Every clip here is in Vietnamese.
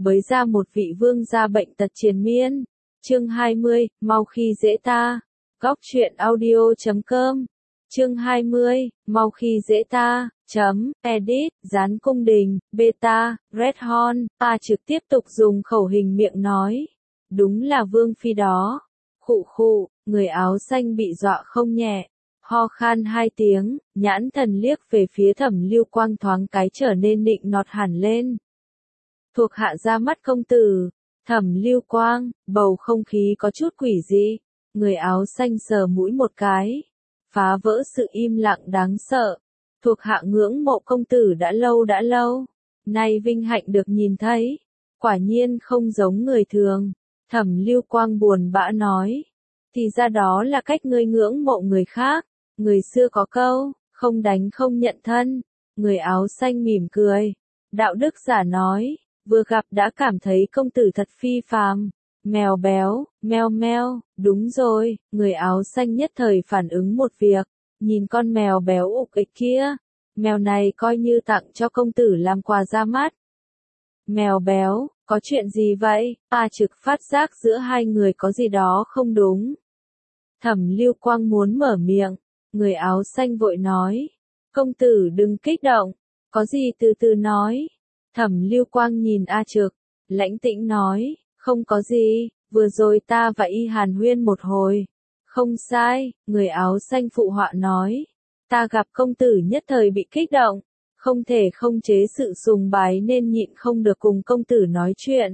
bới ra một vị vương gia bệnh tật triền miên. Chương 20, mau khi dễ ta. Góc truyện audio.com. Chương 20, mau khi dễ ta. Edit, Gián Cung Đình, Beta, Red Horn, trực tiếp tục dùng khẩu hình miệng nói. Đúng là vương phi đó. Khụ khụ, người áo xanh bị dọa không nhẹ. Ho khan 2 tiếng, nhãn thần liếc về phía Thẩm Lưu Quang thoáng cái trở nên nịnh nọt hẳn lên. Thuộc hạ ra mắt công tử. Thẩm Lưu Quang, bầu không khí có chút quỷ dị. Người áo xanh sờ mũi một cái, phá vỡ sự im lặng đáng sợ. Thuộc hạ ngưỡng mộ công tử đã lâu. Nay vinh hạnh được nhìn thấy. Quả nhiên không giống người thường. Thẩm Lưu Quang buồn bã nói. Thì ra đó là cách ngươi ngưỡng mộ người khác. Người xưa có câu, không đánh không nhận thân. Người áo xanh mỉm cười. Đạo đức giả nói, vừa gặp đã cảm thấy công tử thật phi phàm. Mèo béo, meo meo, đúng rồi, người áo xanh nhất thời phản ứng một việc. Nhìn con mèo béo ục ịch kia. Mèo này coi như tặng cho công tử làm quà ra mắt. Mèo béo, có chuyện gì vậy? Trực phát giác giữa hai người có gì đó không đúng. Thẩm Lưu Quang muốn mở miệng. Người áo xanh vội nói. Công tử đừng kích động. Có gì từ từ nói. Thẩm Lưu Quang nhìn Trực. Lãnh tĩnh nói. Không có gì, vừa rồi ta và y hàn huyên một hồi. Không sai, người áo xanh phụ họa nói. Ta gặp công tử nhất thời bị kích động. Không thể không chế sự sùng bái nên nhịn không được cùng công tử nói chuyện.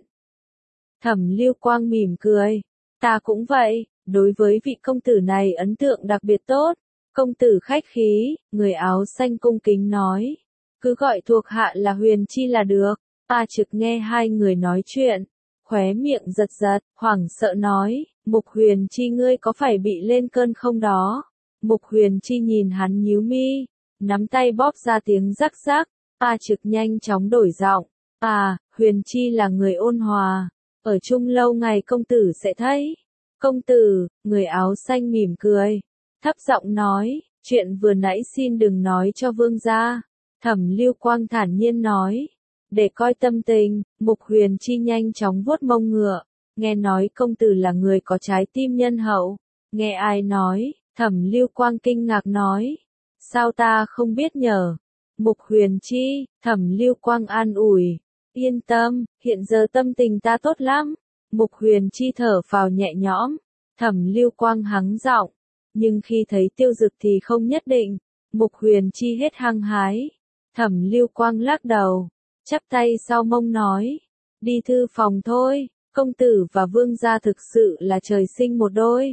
Thẩm Lưu Quang mỉm cười. Ta cũng vậy, đối với vị công tử này ấn tượng đặc biệt tốt. Công tử khách khí, người áo xanh cung kính nói. Cứ gọi thuộc hạ là Huyền Chi là được. Trực nghe hai người nói chuyện. Khóe miệng giật giật, hoảng sợ nói. Mục Huyền Chi ngươi có phải bị lên cơn không đó? Mục Huyền Chi nhìn hắn nhíu mi. Nắm tay bóp ra tiếng rắc rắc. Trực nhanh chóng đổi giọng. Huyền Chi là người ôn hòa. Ở chung lâu ngày công tử sẽ thấy. Công tử, người áo xanh mỉm cười. Thấp giọng nói, chuyện vừa nãy xin đừng nói cho vương gia. Thẩm Lưu Quang thản nhiên nói. Để coi tâm tình, Mục Huyền Chi nhanh chóng vuốt mông ngựa. Nghe nói công tử là người có trái tim nhân hậu. Nghe ai nói, Thẩm Lưu Quang kinh ngạc nói. Sao ta không biết nhờ? Mục Huyền Chi, Thẩm Lưu Quang an ủi. Yên tâm, hiện giờ tâm tình ta tốt lắm. Mục Huyền Chi thở phào nhẹ nhõm. Thẩm Lưu Quang hắng giọng. Nhưng khi thấy Tiêu Dực thì không nhất định. Mục Huyền Chi hết hăng hái. Thẩm Lưu Quang lắc đầu. Chắp tay sau mông nói. Đi thư phòng thôi, công tử và vương gia thực sự là trời sinh một đôi.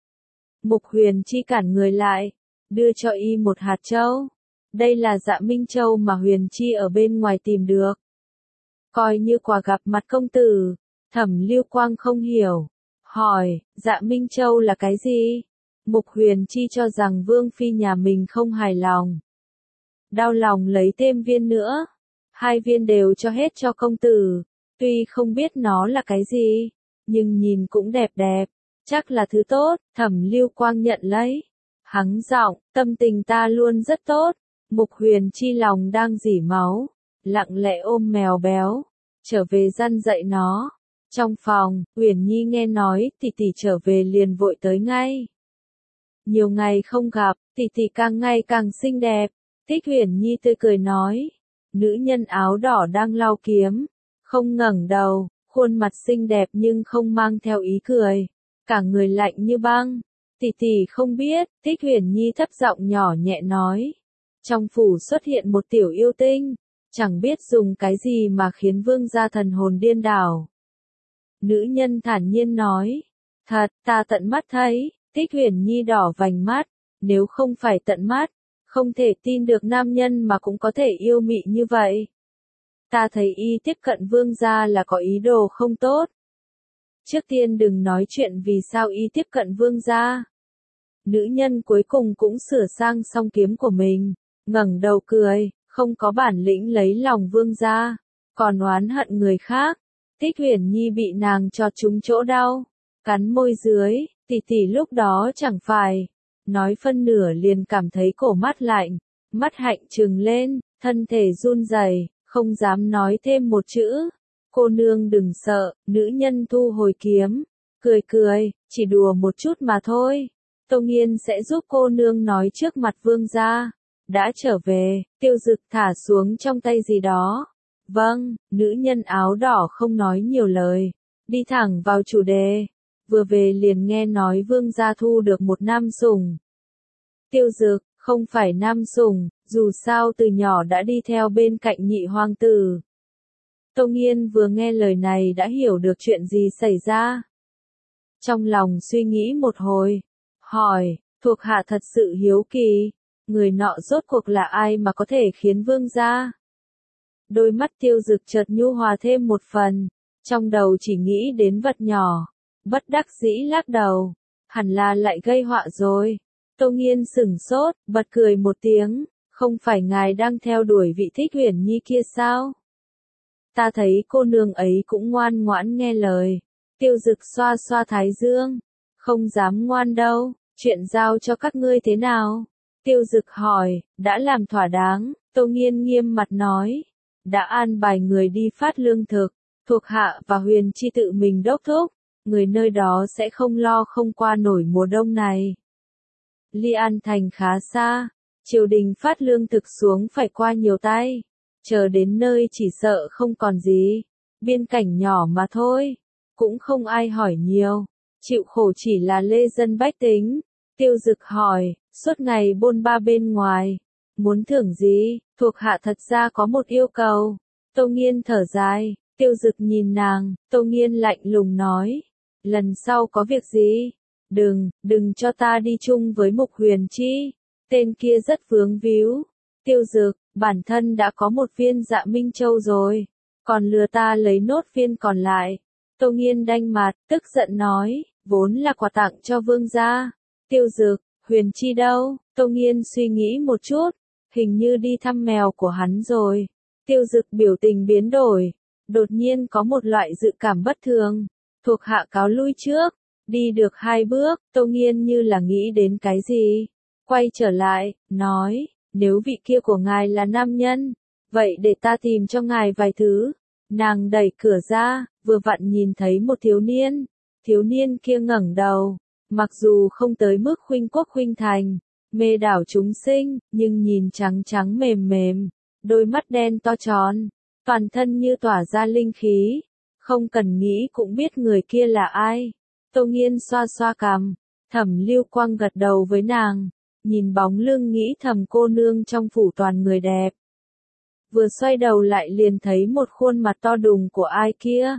Mục Huyền Chi cản người lại. Đưa cho y một hạt châu. Đây là Dạ Minh Châu mà Huyền Chi ở bên ngoài tìm được. Coi như quà gặp mặt công tử. Thẩm Lưu Quang không hiểu. Hỏi, Dạ Minh Châu là cái gì? Mục Huyền Chi cho rằng vương phi nhà mình không hài lòng. Đau lòng lấy thêm viên nữa. 2 viên đều cho hết cho công tử. Tuy không biết nó là cái gì, nhưng nhìn cũng đẹp đẹp. Chắc là thứ tốt. Thẩm Lưu Quang nhận lấy. Hắng giọng, tâm tình ta luôn rất tốt. Mục Huyền Chi lòng đang rỉ máu. Lặng lẽ ôm mèo béo. Trở về răn dạy nó. Trong phòng, Uyển Nhi nghe nói tỷ tỷ trở về liền vội tới ngay. Nhiều ngày không gặp, tỷ tỷ càng ngày càng xinh đẹp. Thích Uyển Nhi tươi cười nói. Nữ nhân áo đỏ đang lau kiếm. Không ngẩng đầu, khuôn mặt xinh đẹp nhưng không mang theo ý cười. Cả người lạnh như băng. Tỷ tỷ không biết, Thích Uyển Nhi thấp giọng nhỏ nhẹ nói. Trong phủ xuất hiện một tiểu yêu tinh. Chẳng biết dùng cái gì mà khiến vương gia thần hồn điên đảo. Nữ nhân thản nhiên nói. Thật, ta tận mắt thấy. Thích Uyển Nhi đỏ vành mắt. Nếu không phải tận mắt, không thể tin được nam nhân mà cũng có thể yêu mị như vậy. Ta thấy y tiếp cận vương gia là có ý đồ không tốt. Trước tiên đừng nói chuyện vì sao y tiếp cận vương gia. Nữ nhân cuối cùng cũng sửa sang song kiếm của mình, ngẩng đầu cười, không có bản lĩnh lấy lòng vương gia, còn oán hận người khác. Thích Uyển Nhi bị nàng chọt trúng chỗ đau, cắn môi dưới, tỷ tỷ lúc đó chẳng phải. Nói phân nửa liền cảm thấy cổ mắt lạnh, mắt hạnh trừng lên, thân thể run rẩy, không dám nói thêm một chữ. Cô nương đừng sợ, nữ nhân thu hồi kiếm, cười cười, chỉ đùa một chút mà thôi. Tô Nghiên sẽ giúp cô nương nói trước mặt vương gia. Đã trở về, Tiêu Dực thả xuống trong tay gì đó. Vâng, nữ nhân áo đỏ không nói nhiều lời, đi thẳng vào chủ đề. Vừa về liền nghe nói vương gia thu được một nam sủng. Tiêu Dực, không phải nam sủng, dù sao từ nhỏ đã đi theo bên cạnh nhị hoàng tử. Tô Nghiên vừa nghe lời này đã hiểu được chuyện gì xảy ra. Trong lòng suy nghĩ một hồi, hỏi, thuộc hạ thật sự hiếu kỳ, người nọ rốt cuộc là ai mà có thể khiến vương gia? Đôi mắt Tiêu Dực chợt nhu hòa thêm một phần, trong đầu chỉ nghĩ đến vật nhỏ, bất đắc dĩ lắc đầu, hẳn là lại gây họa rồi. Tô Nghiên sửng sốt, bật cười một tiếng, không phải ngài đang theo đuổi vị Thích Uyển Nhi kia sao? Ta thấy cô nương ấy cũng ngoan ngoãn nghe lời. Tiêu Dực xoa xoa thái dương, không dám ngoan đâu, chuyện giao cho các ngươi thế nào? Tiêu Dực hỏi, đã làm thỏa đáng. Tô Nghiên nghiêm mặt nói, đã an bài người đi phát lương thực, thuộc hạ và Huyền Chi tự mình đốc thúc, người nơi đó sẽ không lo không qua nổi mùa đông này. Ly An thành khá xa, triều đình phát lương thực xuống phải qua nhiều tay, chờ đến nơi chỉ sợ không còn gì, biên cảnh nhỏ mà thôi, cũng không ai hỏi nhiều, chịu khổ chỉ là lê dân bách tính. Tiêu Dực hỏi, suốt ngày bôn ba bên ngoài, muốn thưởng gì? Thuộc hạ thật ra có một yêu cầu. Tô Nghiên thở dài, Tiêu Dực nhìn nàng, Tô Nghiên lạnh lùng nói, lần sau có việc gì? Đừng cho ta đi chung với Mục Huyền Chi, tên kia rất vướng víu. Tiêu Dực, bản thân đã có một viên Dạ Minh Châu rồi, còn lừa ta lấy nốt viên còn lại. Tô Nghiên đanh mặt, tức giận nói, vốn là quà tặng cho vương gia. Tiêu Dực, Huyền Chi đâu? Tô Nghiên suy nghĩ một chút, hình như đi thăm mèo của hắn rồi. Tiêu Dực biểu tình biến đổi, đột nhiên có một loại dự cảm bất thường. Thuộc hạ cáo lui trước, đi được 2 bước, Tô Nghiên như là nghĩ đến cái gì. Quay trở lại, nói, nếu vị kia của ngài là nam nhân, vậy để ta tìm cho ngài vài thứ. Nàng đẩy cửa ra, vừa vặn nhìn thấy một thiếu niên kia ngẩng đầu, mặc dù không tới mức khuynh quốc khuynh thành, mê đảo chúng sinh, nhưng nhìn trắng trắng mềm mềm, đôi mắt đen to tròn, toàn thân như tỏa ra linh khí, không cần nghĩ cũng biết người kia là ai. Tô Nghiên xoa xoa cằm, Thẩm Lưu Quang gật đầu với nàng, nhìn bóng lưng nghĩ thầm cô nương trong phủ toàn người đẹp. Vừa xoay đầu lại liền thấy một khuôn mặt to đùng của ai kia.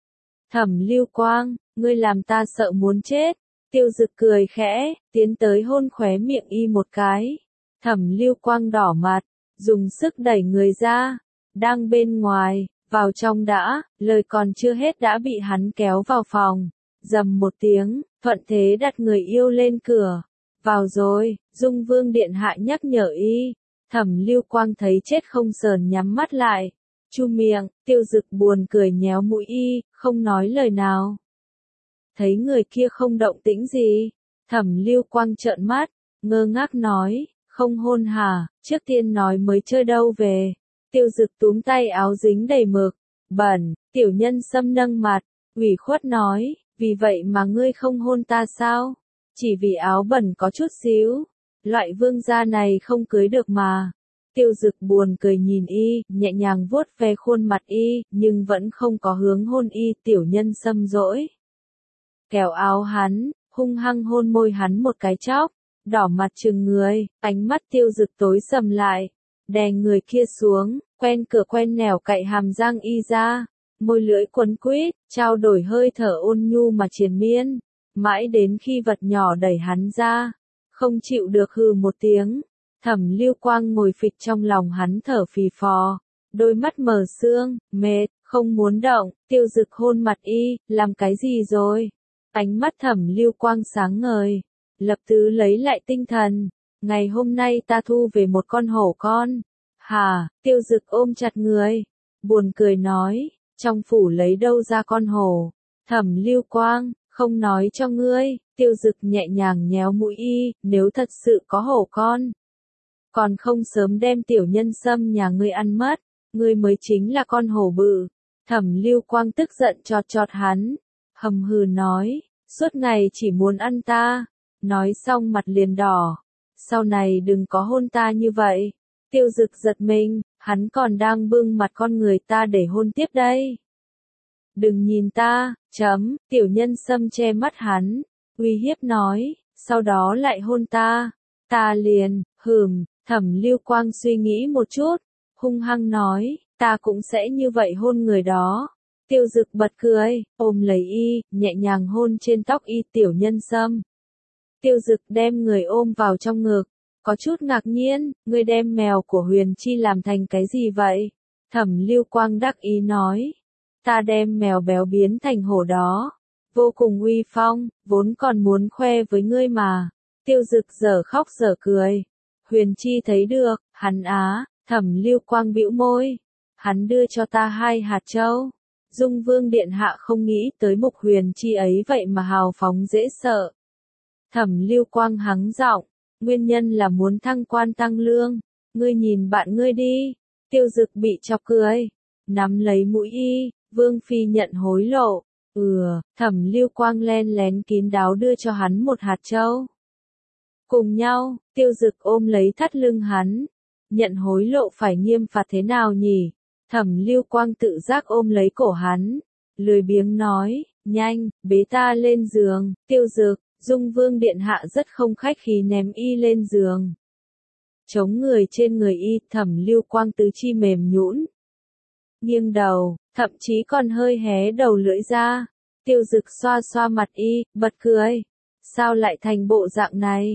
Thẩm Lưu Quang, ngươi làm ta sợ muốn chết. Tiêu Dực cười khẽ, tiến tới hôn khóe miệng y một cái. Thẩm Lưu Quang đỏ mặt, dùng sức đẩy người ra. Đang bên ngoài, vào trong đã, lời còn chưa hết đã bị hắn kéo vào phòng. Rầm một tiếng, thuận thế đặt người yêu lên cửa. Vào rồi, Dung Vương điện hạ nhắc nhở y. Thẩm Lưu Quang thấy chết không sờn nhắm mắt lại. Chu miệng, Tiêu Dực buồn cười nhéo mũi y, không nói lời nào. Thấy người kia không động tĩnh gì, Thẩm Lưu Quang trợn mắt, ngơ ngác nói, không hôn hả, trước tiên nói mới chơi đâu về. Tiêu Dực túm tay áo dính đầy mực, bẩn, tiểu nhân xâm nâng mặt, ủy khuất nói, vì vậy mà ngươi không hôn ta sao? Chỉ vì áo bẩn có chút xíu, loại vương gia này không cưới được mà. Tiêu Dực buồn cười nhìn y, nhẹ nhàng vuốt ve khuôn mặt y, nhưng vẫn không có hướng hôn y. Tiểu nhân xâm dỗi, kéo áo hắn, hung hăng hôn môi hắn một cái chóc, đỏ mặt trừng người, ánh mắt Tiêu Dực tối sầm lại, đè người kia xuống, quen cửa quen nẻo cạy hàm răng y ra, môi lưỡi quấn quýt, trao đổi hơi thở ôn nhu mà triền miên, mãi đến khi vật nhỏ đẩy hắn ra, không chịu được hừ một tiếng. Thẩm Lưu Quang ngồi phịch trong lòng hắn thở phì phò, đôi mắt mờ sương, mệt, không muốn động. Tiêu Dực hôn mặt y, làm cái gì rồi? Ánh mắt Thẩm Lưu Quang sáng ngời, lập tức lấy lại tinh thần. Ngày hôm nay ta thu về một con hổ con. Hả? Tiêu Dực ôm chặt người, buồn cười nói, trong phủ lấy đâu ra con hổ? Thẩm Lưu Quang, không nói cho ngươi. Tiêu Dực nhẹ nhàng nhéo mũi y, nếu thật sự có hổ con, còn không sớm đem tiểu nhân xâm nhà ngươi ăn mất, ngươi mới chính là con hổ bự. Thẩm Lưu Quang tức giận chọt chọt hắn, hầm hừ nói, suốt ngày chỉ muốn ăn ta, nói xong mặt liền đỏ, sau này đừng có hôn ta như vậy. Tiêu Dực giật mình, hắn còn đang bưng mặt con người ta để hôn tiếp đây. Đừng nhìn ta, Tiểu Nhân Sâm che mắt hắn, uy hiếp nói, sau đó lại hôn ta liền, Thẩm Lưu Quang suy nghĩ một chút, hung hăng nói, ta cũng sẽ như vậy hôn người đó. Tiêu Dực bật cười, ôm lấy y, nhẹ nhàng hôn trên tóc y. Tiểu Nhân Sâm. Tiêu Dực đem người ôm vào trong ngực, có chút ngạc nhiên, ngươi đem mèo của Huyền Chi làm thành cái gì vậy? Thẩm Lưu Quang đắc ý nói, ta đem mèo béo biến thành hổ đó, vô cùng uy phong, vốn còn muốn khoe với ngươi mà. Tiêu Dực dở khóc dở cười, Huyền Chi thấy được, hắn á. Thẩm Lưu Quang bĩu môi, hắn đưa cho ta 2 hạt châu. Dung Vương điện hạ không nghĩ tới Mục Huyền Chi ấy vậy mà hào phóng dễ sợ. Thẩm Lưu Quang hắng giọng, nguyên nhân là muốn thăng quan tăng lương, ngươi nhìn bạn ngươi đi. Tiêu Dực bị chọc cười, nắm lấy mũi y, Vương phi nhận hối lộ. Thẩm Lưu Quang len lén kín đáo đưa cho hắn 1 hạt châu. Cùng nhau, Tiêu Dực ôm lấy thắt lưng hắn, nhận hối lộ phải nghiêm phạt thế nào nhỉ? Thẩm Lưu Quang tự giác ôm lấy cổ hắn, lười biếng nói, nhanh, bế ta lên giường. Tiêu Dực, Dung Vương điện hạ rất không khách khí ném y lên giường. Chống người trên người y, Thẩm Lưu Quang tứ chi mềm nhũn, nghiêng đầu, thậm chí còn hơi hé đầu lưỡi ra. Tiêu Dực xoa xoa mặt y, bật cười, sao lại thành bộ dạng này?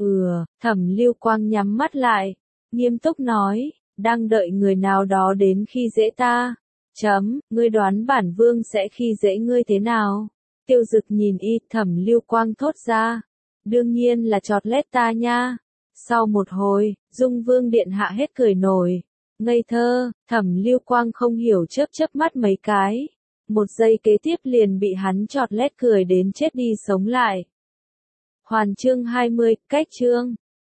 Thẩm Lưu Quang nhắm mắt lại, nghiêm túc nói, đang đợi người nào đó đến khi dễ ta. Ngươi đoán bản vương sẽ khi dễ ngươi thế nào? Tiêu Dực nhìn y, Thẩm Lưu Quang thốt ra, đương nhiên là chọt lết ta nha. Sau một hồi, Dung Vương điện hạ hết cười nổi, ngây thơ. Thẩm Lưu Quang không hiểu chớp mắt mấy cái, một giây kế tiếp liền bị hắn chọt lét cười đến chết đi sống lại. Hoàn chương 20, cách chương